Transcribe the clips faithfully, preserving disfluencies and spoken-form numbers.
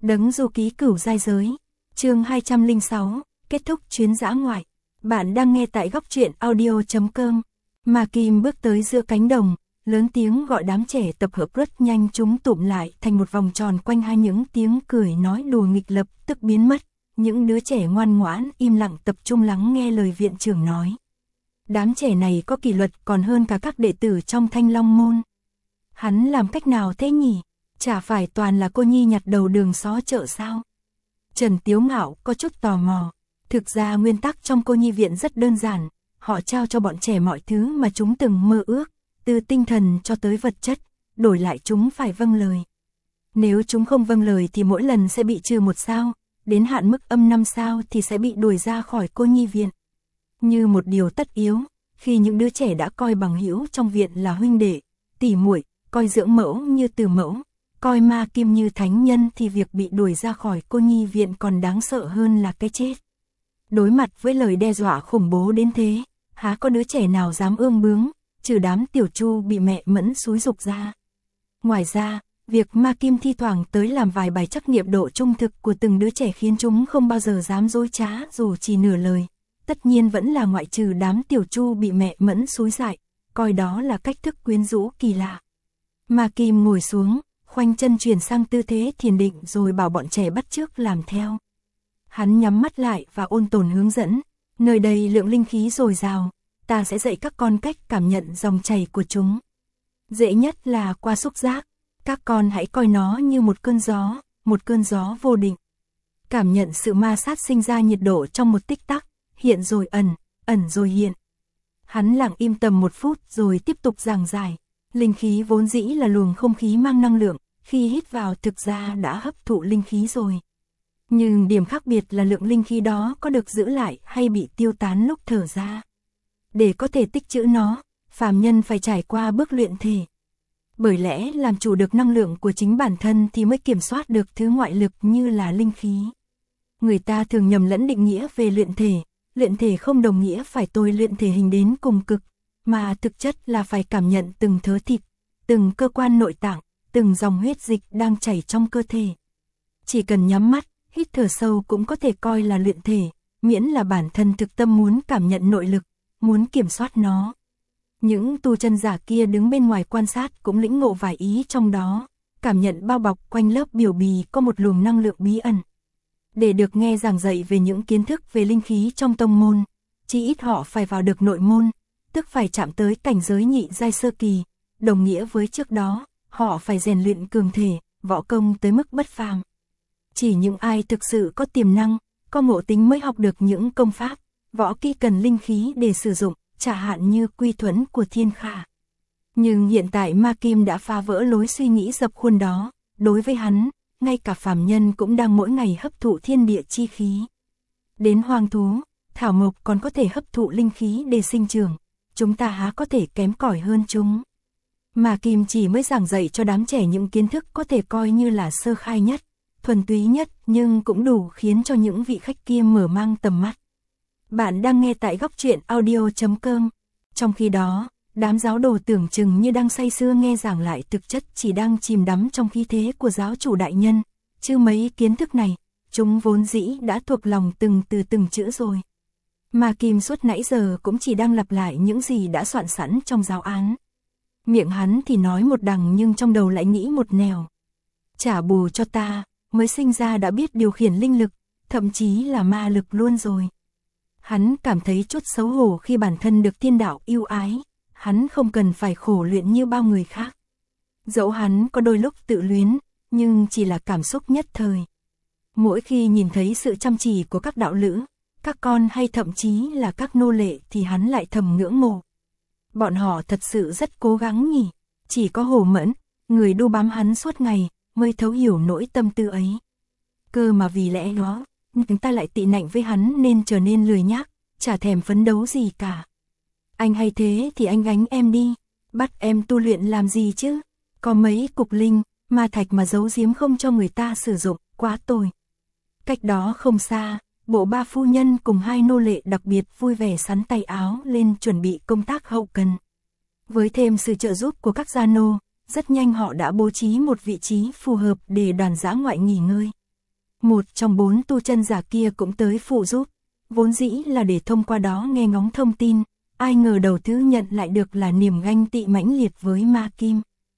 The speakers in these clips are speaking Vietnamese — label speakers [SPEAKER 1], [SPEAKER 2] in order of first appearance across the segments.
[SPEAKER 1] Đấng du ký cửu giai giới. Chương hai trăm lẻ sáu, kết thúc chuyến dã ngoại. Bạn đang nghe tại góc truyện audio chấm com. Ma Kim bước tới giữa cánh đồng, lớn tiếng gọi đám trẻ tập hợp rất nhanh, chúng tụm lại thành một vòng tròn quanh hai, những tiếng cười nói đùa nghịch lập tức biến mất. Những đứa trẻ ngoan ngoãn im lặng tập trung lắng nghe lời viện trưởng nói. Đám trẻ này có kỷ luật còn hơn cả các đệ tử trong Thanh Long môn. Hắn làm cách nào thế nhỉ? Chả phải toàn là cô nhi nhặt đầu đường xó chợ sao? Trần Tiếu Ngạo có chút tò mò. Thực ra nguyên tắc trong cô nhi viện rất đơn giản. Họ trao cho bọn trẻ mọi thứ mà chúng từng mơ ước, từ tinh thần cho tới vật chất, đổi lại chúng phải vâng lời. Nếu chúng không vâng lời thì mỗi lần sẽ bị trừ một sao, đến hạn mức âm năm sao thì sẽ bị đuổi ra khỏi cô nhi viện. Như một điều tất yếu, khi những đứa trẻ đã coi bằng hữu trong viện là huynh đệ, tỷ muội, coi dưỡng mẫu như từ mẫu, coi Ma Kim như thánh nhân, thì việc bị đuổi ra khỏi cô nhi viện còn đáng sợ hơn là cái chết. Đối mặt với lời đe dọa khủng bố đến thế, há có đứa trẻ nào dám ương bướng, trừ đám tiểu Chu bị mẹ Mẫn xúi giục ra. Ngoài ra, việc Ma Kim thi thoảng tới làm vài bài trắc nghiệm độ trung thực của từng đứa trẻ khiến chúng không bao giờ dám dối trá dù chỉ nửa lời. Tất nhiên vẫn là ngoại trừ đám tiểu Chu bị mẹ Mẫn xúi dại, coi đó là cách thức quyến rũ kỳ lạ. Ma Kim ngồi xuống, khoanh chân chuyển sang tư thế thiền định rồi bảo bọn trẻ bắt chước làm theo. Hắn nhắm mắt lại và ôn tồn hướng dẫn. Nơi đây lượng linh khí dồi dào, ta sẽ dạy các con cách cảm nhận dòng chảy của chúng. Dễ nhất là qua xúc giác, các con hãy coi nó như một cơn gió, một cơn gió vô định. Cảm nhận sự ma sát sinh ra nhiệt độ trong một tích tắc, hiện rồi ẩn, ẩn rồi hiện. Hắn lặng im tầm một phút rồi tiếp tục giảng giải. Linh khí vốn dĩ là luồng không khí mang năng lượng, khi hít vào thực ra đã hấp thụ linh khí rồi. Nhưng điểm khác biệt là lượng linh khí đó có được giữ lại hay bị tiêu tán lúc thở ra. Để có thể tích trữ nó, phàm nhân phải trải qua bước luyện thể. Bởi lẽ làm chủ được năng lượng của chính bản thân thì mới kiểm soát được thứ ngoại lực như là linh khí. Người ta thường nhầm lẫn định nghĩa về luyện thể. Luyện thể không đồng nghĩa phải tôi luyện thể hình đến cùng cực, mà thực chất là phải cảm nhận từng thớ thịt, từng cơ quan nội tạng, từng dòng huyết dịch đang chảy trong cơ thể. Chỉ cần nhắm mắt, hít thở sâu cũng có thể coi là luyện thể, miễn là bản thân thực tâm muốn cảm nhận nội lực, muốn kiểm soát nó. Những tu chân giả kia đứng bên ngoài quan sát cũng lĩnh ngộ vài ý trong đó, cảm nhận bao bọc quanh lớp biểu bì có một luồng năng lượng bí ẩn. Để được nghe giảng dạy về những kiến thức về linh khí trong tông môn, chỉ ít họ phải vào được nội môn, tức phải chạm tới cảnh giới nhị giai sơ kỳ, đồng nghĩa với trước đó, họ phải rèn luyện cường thể, võ công tới mức bất phàm. Chỉ những ai thực sự có tiềm năng, có ngộ tính mới học được những công pháp, võ kỹ cần linh khí để sử dụng, chả hạn như quy thuẫn của Thiên Khả. Nhưng hiện tại Ma Kim đã phá vỡ lối suy nghĩ dập khuôn đó, đối với hắn, ngay cả phàm nhân cũng đang mỗi ngày hấp thụ thiên địa chi khí. Đến hoang thú, thảo mộc còn có thể hấp thụ linh khí để sinh trưởng, chúng ta há có thể kém cỏi hơn chúng. Ma Kim chỉ mới giảng dạy cho đám trẻ những kiến thức có thể coi như là sơ khai nhất, thuần túy nhất, nhưng cũng đủ khiến cho những vị khách kia mở mang tầm mắt. Bạn đang nghe tại góc truyện audio chấm com. Trong khi đó, đám giáo đồ tưởng chừng như đang say sưa nghe giảng lại thực chất chỉ đang chìm đắm trong khí thế của giáo chủ đại nhân, chứ mấy kiến thức này, chúng vốn dĩ đã thuộc lòng từng từ từng chữ rồi. Ma Kim suốt nãy giờ cũng chỉ đang lặp lại những gì đã soạn sẵn trong giáo án. Miệng hắn thì nói một đằng nhưng trong đầu lại nghĩ một nẻo. Trả bù cho ta, mới sinh ra đã biết điều khiển linh lực, thậm chí là ma lực luôn rồi. Hắn cảm thấy chút xấu hổ khi bản thân được thiên đạo yêu ái, hắn không cần phải khổ luyện như bao người khác. Dẫu hắn có đôi lúc tự luyến, nhưng chỉ là cảm xúc nhất thời. Mỗi khi nhìn thấy sự chăm chỉ của các đạo lữ, các con hay thậm chí là các nô lệ thì hắn lại thầm ngưỡng mộ. Bọn họ thật sự rất cố gắng nhỉ, chỉ có Hồ Mẫn, người đu bám hắn suốt ngày, mới thấu hiểu nỗi tâm tư ấy. Cơ mà vì lẽ đó, chúng ta lại tị nạnh với hắn nên trở nên lười nhác, chả thèm phấn đấu gì cả. Anh hay thế thì anh gánh em đi, bắt em tu luyện làm gì chứ, có mấy cục linh, ma thạch mà giấu giếm không cho người ta sử dụng, quá tồi. Cách đó không xa, bộ ba phu nhân cùng hai nô lệ đặc biệt vui vẻ sắn tay áo lên chuẩn bị công tác hậu cần. Với thêm sự trợ giúp của các gia nô, rất nhanh họ đã bố trí một vị trí phù hợp để đoàn dã ngoại nghỉ ngơi. Một trong bốn tu chân giả kia cũng tới phụ giúp, vốn dĩ là để thông qua đó nghe ngóng thông tin, ai ngờ đầu thứ nhận lại được là niềm ganh tị mãnh liệt với Ma Kim.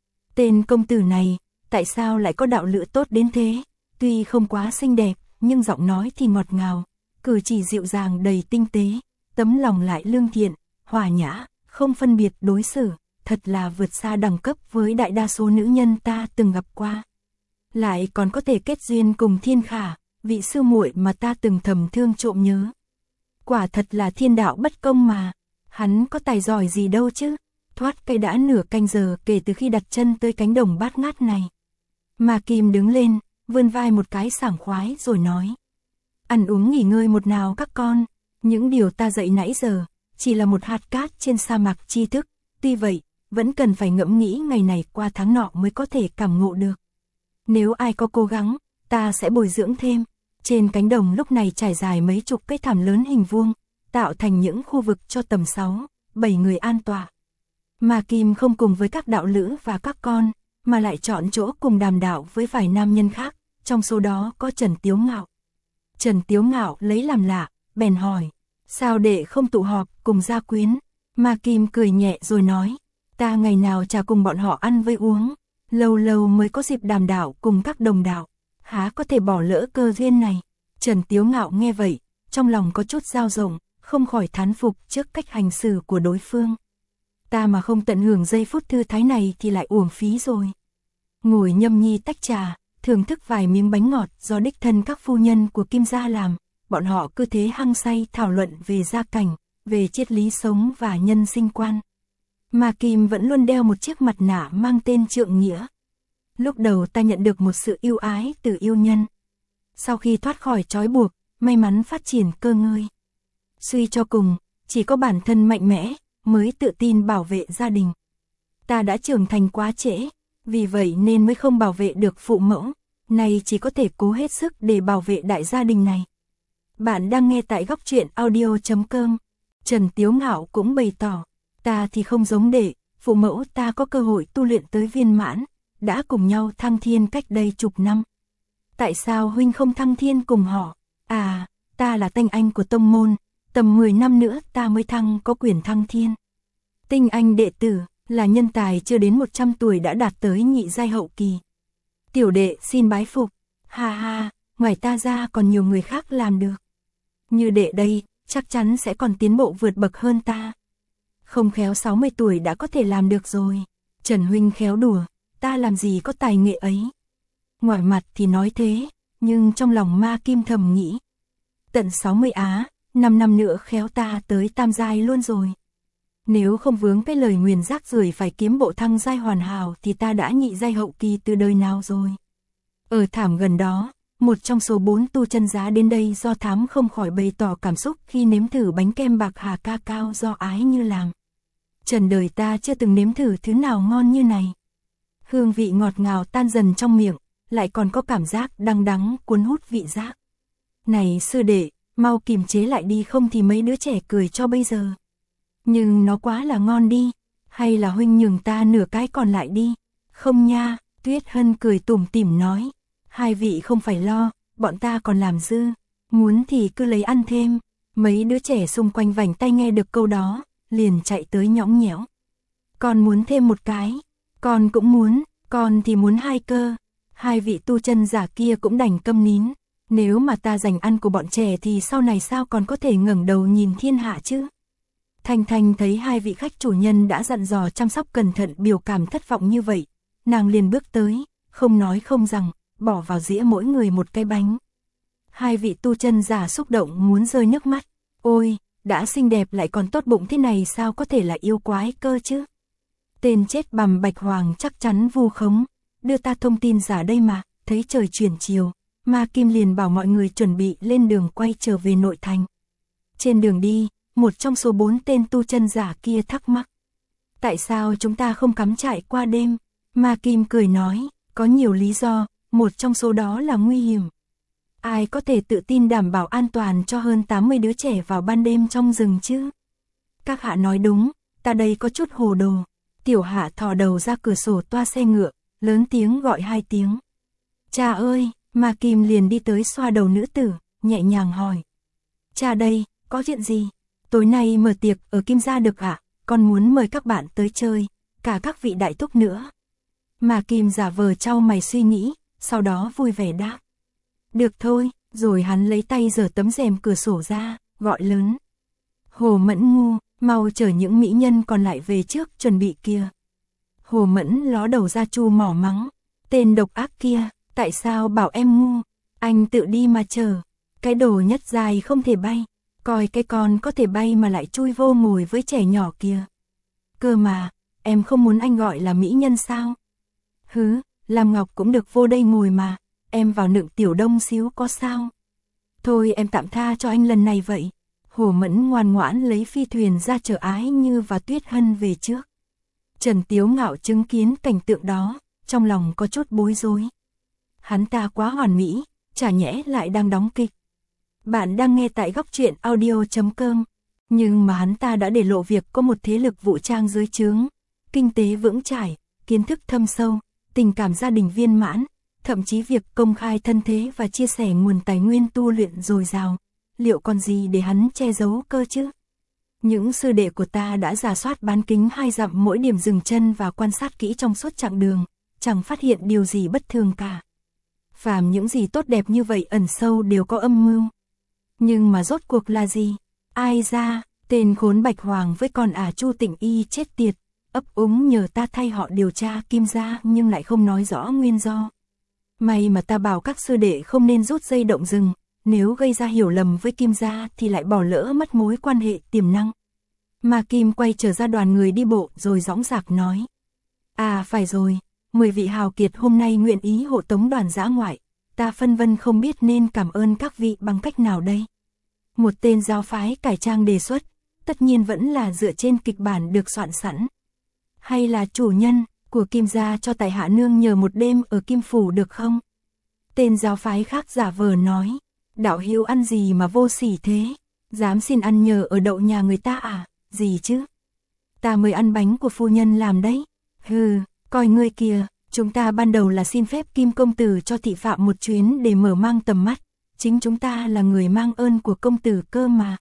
[SPEAKER 1] Tên công tử này, tại sao lại có đạo lữ tốt đến thế, tuy không quá xinh đẹp, nhưng giọng nói thì ngọt ngào, cử chỉ dịu dàng đầy tinh tế, tấm lòng lại lương thiện, hòa nhã, không phân biệt đối xử, thật là vượt xa đẳng cấp với đại đa số nữ nhân ta từng gặp qua. Lại còn có thể kết duyên cùng Thiên Khả, vị sư muội mà ta từng thầm thương trộm nhớ. Quả thật là thiên đạo bất công mà, hắn có tài giỏi gì đâu chứ. Thoát cây đã nửa canh giờ kể từ khi đặt chân tới cánh đồng bát ngát này. Ma Kim đứng lên, vươn vai một cái sảng khoái rồi nói. Ăn uống nghỉ ngơi một nào các con, những điều ta dạy nãy giờ, chỉ là một hạt cát trên sa mạc tri thức, tuy vậy, vẫn cần phải ngẫm nghĩ ngày này qua tháng nọ mới có thể cảm ngộ được. Nếu ai có cố gắng, ta sẽ bồi dưỡng thêm. Trên cánh đồng lúc này trải dài mấy chục cái thảm lớn hình vuông, tạo thành những khu vực cho tầm sáu, bảy người an tọa. Ma Kim không cùng với các đạo lữ và các con, mà lại chọn chỗ cùng đàm đạo với vài nam nhân khác, trong số đó có Trần Tiếu Ngạo. Trần Tiếu Ngạo lấy làm lạ, bèn hỏi, sao đệ không tụ họp cùng gia quyến? Ma Kim cười nhẹ rồi nói, ta ngày nào chả cùng bọn họ ăn với uống, lâu lâu mới có dịp đàm đạo cùng các đồng đạo, há có thể bỏ lỡ cơ duyên này. Trần Tiếu Ngạo nghe vậy, trong lòng có chút dao động, không khỏi thán phục trước cách hành xử của đối phương. Ta mà không tận hưởng giây phút thư thái này thì lại uổng phí rồi. Ngồi nhâm nhi tách trà, thưởng thức vài miếng bánh ngọt do đích thân các phu nhân của Kim gia làm, bọn họ cứ thế hăng say thảo luận về gia cảnh, về triết lý sống và nhân sinh quan. Ma Kim vẫn luôn đeo một chiếc mặt nạ mang tên Trượng Nghĩa. Lúc đầu ta nhận được một sự yêu ái từ yêu nhân. Sau khi thoát khỏi trói buộc, may mắn phát triển cơ ngơi. Suy cho cùng, chỉ có bản thân mạnh mẽ mới tự tin bảo vệ gia đình. Ta đã trưởng thành quá trễ, vì vậy nên mới không bảo vệ được phụ mẫu, nay chỉ có thể cố hết sức để bảo vệ đại gia đình này. Bạn đang nghe tại góc truyện audio chấm com. Trần Tiếu Ngạo cũng bày tỏ, ta thì không giống đệ, phụ mẫu ta có cơ hội tu luyện tới viên mãn, đã cùng nhau thăng thiên cách đây chục năm. Tại sao huynh không thăng thiên cùng họ? À, ta là tinh anh của tông môn, tầm mười năm nữa ta mới thăng có quyền thăng thiên. Tinh anh đệ tử, là nhân tài chưa đến một trăm tuổi đã đạt tới nhị giai hậu kỳ. Tiểu đệ xin bái phục, ha ha, ngoài ta ra còn nhiều người khác làm được. Như đệ đây, chắc chắn sẽ còn tiến bộ vượt bậc hơn ta. Không khéo sáu mươi tuổi đã có thể làm được rồi. Trần huynh khéo đùa, ta làm gì có tài nghệ ấy. Ngoài mặt thì nói thế, nhưng trong lòng Ma Kim thầm nghĩ. Tận sáu mươi á, năm năm nữa khéo ta tới tam giai luôn rồi. Nếu không vướng cái lời nguyền rác rưởi phải kiếm bộ thăng giai hoàn hảo thì ta đã nhị giai hậu kỳ từ đời nào rồi. Ở thảm gần đó, một trong số bốn tu chân giá đến đây do thám không khỏi bày tỏ cảm xúc khi nếm thử bánh kem bạc hà ca cao do Ái Như làm. Trần đời ta chưa từng nếm thử thứ nào ngon như này. Hương vị ngọt ngào tan dần trong miệng, lại còn có cảm giác đắng đắng cuốn hút vị giác. Này sư đệ, mau kìm chế lại đi không thì mấy đứa trẻ cười cho bây giờ. Nhưng nó quá là ngon đi, hay là huynh nhường ta nửa cái còn lại đi. Không nha, Tuyết Hân cười tủm tỉm nói, hai vị không phải lo, bọn ta còn làm dư, muốn thì cứ lấy ăn thêm. Mấy đứa trẻ xung quanh vành tay nghe được câu đó, liền chạy tới nhõng nhẽo. Con muốn thêm một cái, con cũng muốn, con thì muốn hai cơ. Hai vị tu chân giả kia cũng đành câm nín, nếu mà ta giành ăn của bọn trẻ thì sau này sao còn có thể ngẩng đầu nhìn thiên hạ chứ. Thanh Thanh thấy hai vị khách chủ nhân đã dặn dò chăm sóc cẩn thận biểu cảm thất vọng như vậy, nàng liền bước tới, không nói không rằng, bỏ vào dĩa mỗi người một cái bánh. Hai vị tu chân giả xúc động muốn rơi nước mắt, ôi, đã xinh đẹp lại còn tốt bụng thế này sao có thể là yêu quái cơ chứ. Tên chết bằm Bạch Hoàng chắc chắn vu khống, đưa ta thông tin giả đây mà. Thấy trời chuyển chiều, Ma Kim liền bảo mọi người chuẩn bị lên đường quay trở về nội thành. Trên đường đi, một trong số bốn tên tu chân giả kia thắc mắc. Tại sao chúng ta không cắm trại qua đêm? Ma Kim cười nói, có nhiều lý do, một trong số đó là nguy hiểm. Ai có thể tự tin đảm bảo an toàn cho hơn tám mươi đứa trẻ vào ban đêm trong rừng chứ? Các hạ nói đúng, ta đây có chút hồ đồ. Tiểu Hạ thò đầu ra cửa sổ toa xe ngựa, lớn tiếng gọi hai tiếng. Cha ơi, Mà Kim liền đi tới xoa đầu nữ tử, nhẹ nhàng hỏi. Cha đây, có chuyện gì? Tối nay mở tiệc ở Kim gia được ạ, con muốn mời các bạn tới chơi, cả các vị đại thúc nữa. Mà Kim giả vờ trao mày suy nghĩ, sau đó vui vẻ đáp. Được thôi, rồi hắn lấy tay giở tấm rèm cửa sổ ra, gọi lớn. Hồ Mẫn ngu, mau chở những mỹ nhân còn lại về trước chuẩn bị kia. Hồ Mẫn ló đầu ra chu mỏ mắng. Tên độc ác kia, tại sao bảo em ngu? Anh tự đi mà chờ. Cái đồ nhất dài không thể bay. Coi cái con có thể bay mà lại chui vô ngồi với trẻ nhỏ kia. Cơ mà, em không muốn anh gọi là mỹ nhân sao? Hứ, làm ngọc cũng được vô đây ngồi mà. Em vào nựng tiểu đông xíu có sao? Thôi em tạm tha cho anh lần này vậy. Hồ Mẫn ngoan ngoãn lấy phi thuyền ra chở Ái Như và Tuyết Hân về trước. Trần Tiếu Ngạo chứng kiến cảnh tượng đó, trong lòng có chút bối rối. Hắn ta quá hoàn mỹ, chả nhẽ lại đang đóng kịch. Bạn đang nghe tại góc truyện audio chấm com. Nhưng mà hắn ta đã để lộ việc có một thế lực vũ trang dưới trướng, kinh tế vững chãi, kiến thức thâm sâu, tình cảm gia đình viên mãn, thậm chí việc công khai thân thế và chia sẻ nguồn tài nguyên tu luyện dồi dào. Liệu còn gì để hắn che giấu cơ chứ? Những sư đệ của ta đã rà soát bán kính hai dặm mỗi điểm dừng chân và quan sát kỹ trong suốt chặng đường, chẳng phát hiện điều gì bất thường cả. Phàm những gì tốt đẹp như vậy ẩn sâu đều có âm mưu. Nhưng mà rốt cuộc là gì? Ai ra, tên khốn Bạch Hoàng với con ả Chu Tịnh Y chết tiệt, ấp úng nhờ ta thay họ điều tra Kim gia nhưng lại không nói rõ nguyên do. May mà ta bảo các sư đệ không nên rút dây động rừng, nếu gây ra hiểu lầm với Kim gia thì lại bỏ lỡ mất mối quan hệ tiềm năng. Mà Kim quay trở ra đoàn người đi bộ rồi dõng dạc nói. À phải rồi, mười vị hào kiệt hôm nay nguyện ý hộ tống đoàn dã ngoại, ta phân vân không biết nên cảm ơn các vị bằng cách nào đây. Một tên giáo phái cải trang đề xuất, tất nhiên vẫn là dựa trên kịch bản được soạn sẵn. Hay là chủ nhân của Kim gia cho tại hạ nương nhờ một đêm ở Kim phủ được không? Tên giáo phái khác giả vờ nói. Đạo hữu ăn gì mà vô sỉ thế? Dám xin ăn nhờ ở đậu nhà người ta à? Gì chứ? Ta mới ăn bánh của phu nhân làm đấy. Hừ, coi ngươi kìa, chúng ta ban đầu là xin phép Kim công tử cho thị phạm một chuyến để mở mang tầm mắt. Chính chúng ta là người mang ơn của công tử cơ mà.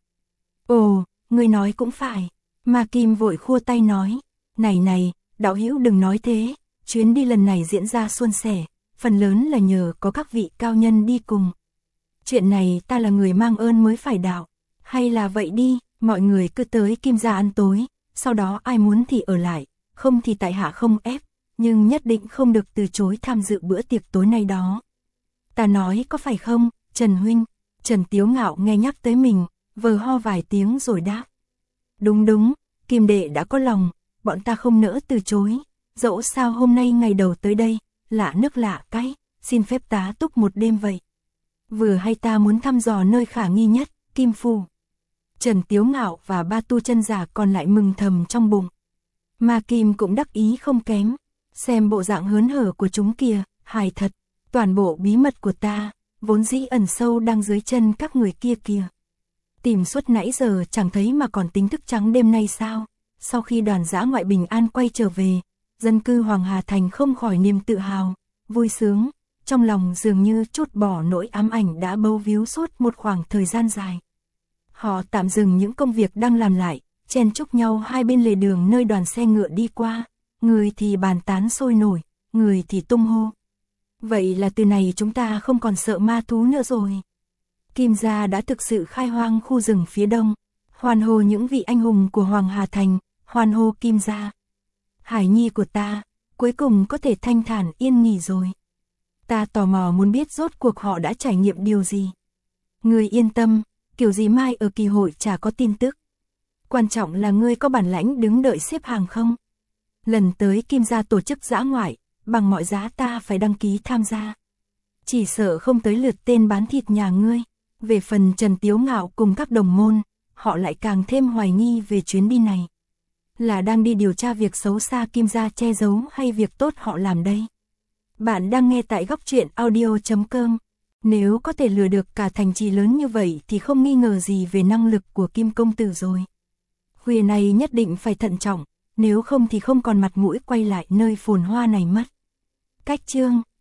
[SPEAKER 1] Ồ, ngươi nói cũng phải. Mà Kim vội khua tay nói. Này này, đạo hữu đừng nói thế. Chuyến đi lần này diễn ra suôn sẻ, phần lớn là nhờ có các vị cao nhân đi cùng. Chuyện này ta là người mang ơn mới phải đạo. Hay là vậy đi, mọi người cứ tới Kim gia ăn tối, sau đó ai muốn thì ở lại, không thì tại hạ không ép, nhưng nhất định không được từ chối tham dự bữa tiệc tối nay đó. Ta nói có phải không, Trần huynh? Trần Tiếu Ngạo nghe nhắc tới mình, vờ ho vài tiếng rồi đáp. Đúng đúng, Kim đệ đã có lòng, bọn ta không nỡ từ chối, dẫu sao hôm nay ngày đầu tới đây, lạ nước lạ cái, xin phép tá túc một đêm vậy. Vừa hay ta muốn thăm dò nơi khả nghi nhất, Kim phủ. Trần Tiếu Ngạo và ba tu chân giả còn lại mừng thầm trong bụng. Mà Kim cũng đắc ý không kém, xem bộ dạng hớn hở của chúng kìa, hài thật, toàn bộ bí mật của ta, vốn dĩ ẩn sâu đang dưới chân các người kia kìa. Tìm suốt nãy giờ chẳng thấy mà còn tính thức trắng đêm nay sao? Sau khi đoàn dã ngoại bình an quay trở về, dân cư Hoàng Hà Thành không khỏi niềm tự hào, vui sướng. Trong lòng dường như trút bỏ nỗi ám ảnh đã bâu víu suốt một khoảng thời gian dài. Họ tạm dừng những công việc đang làm lại, chen chúc nhau hai bên lề đường nơi đoàn xe ngựa đi qua, người thì bàn tán sôi nổi, người thì tung hô. Vậy là từ này chúng ta không còn sợ ma thú nữa rồi. Kim gia đã thực sự khai hoang khu rừng phía đông, hoan hô những vị anh hùng của Hoàng Hà Thành, hoan hô Kim gia. Hải nhi của ta, cuối cùng có thể thanh thản yên nghỉ rồi. Ta tò mò muốn biết rốt cuộc họ đã trải nghiệm điều gì. Ngươi yên tâm, kiểu gì mai ở kỳ hội chả có tin tức. Quan trọng là ngươi có bản lãnh đứng đợi xếp hàng không? Lần tới Kim gia tổ chức dã ngoại, bằng mọi giá ta phải đăng ký tham gia. Chỉ sợ không tới lượt tên bán thịt nhà ngươi. Về phần Trần Tiếu Ngạo cùng các đồng môn, họ lại càng thêm hoài nghi về chuyến đi này. Là đang đi điều tra việc xấu xa Kim gia che giấu hay việc tốt họ làm đây? Bạn đang nghe tại góc truyện audio chấm com. Nếu có thể lừa được cả thành trì lớn như vậy thì không nghi ngờ gì về năng lực của Kim công tử rồi. Khuya này nhất định phải thận trọng, nếu không thì không còn mặt mũi quay lại nơi phồn hoa này mất. Cách chương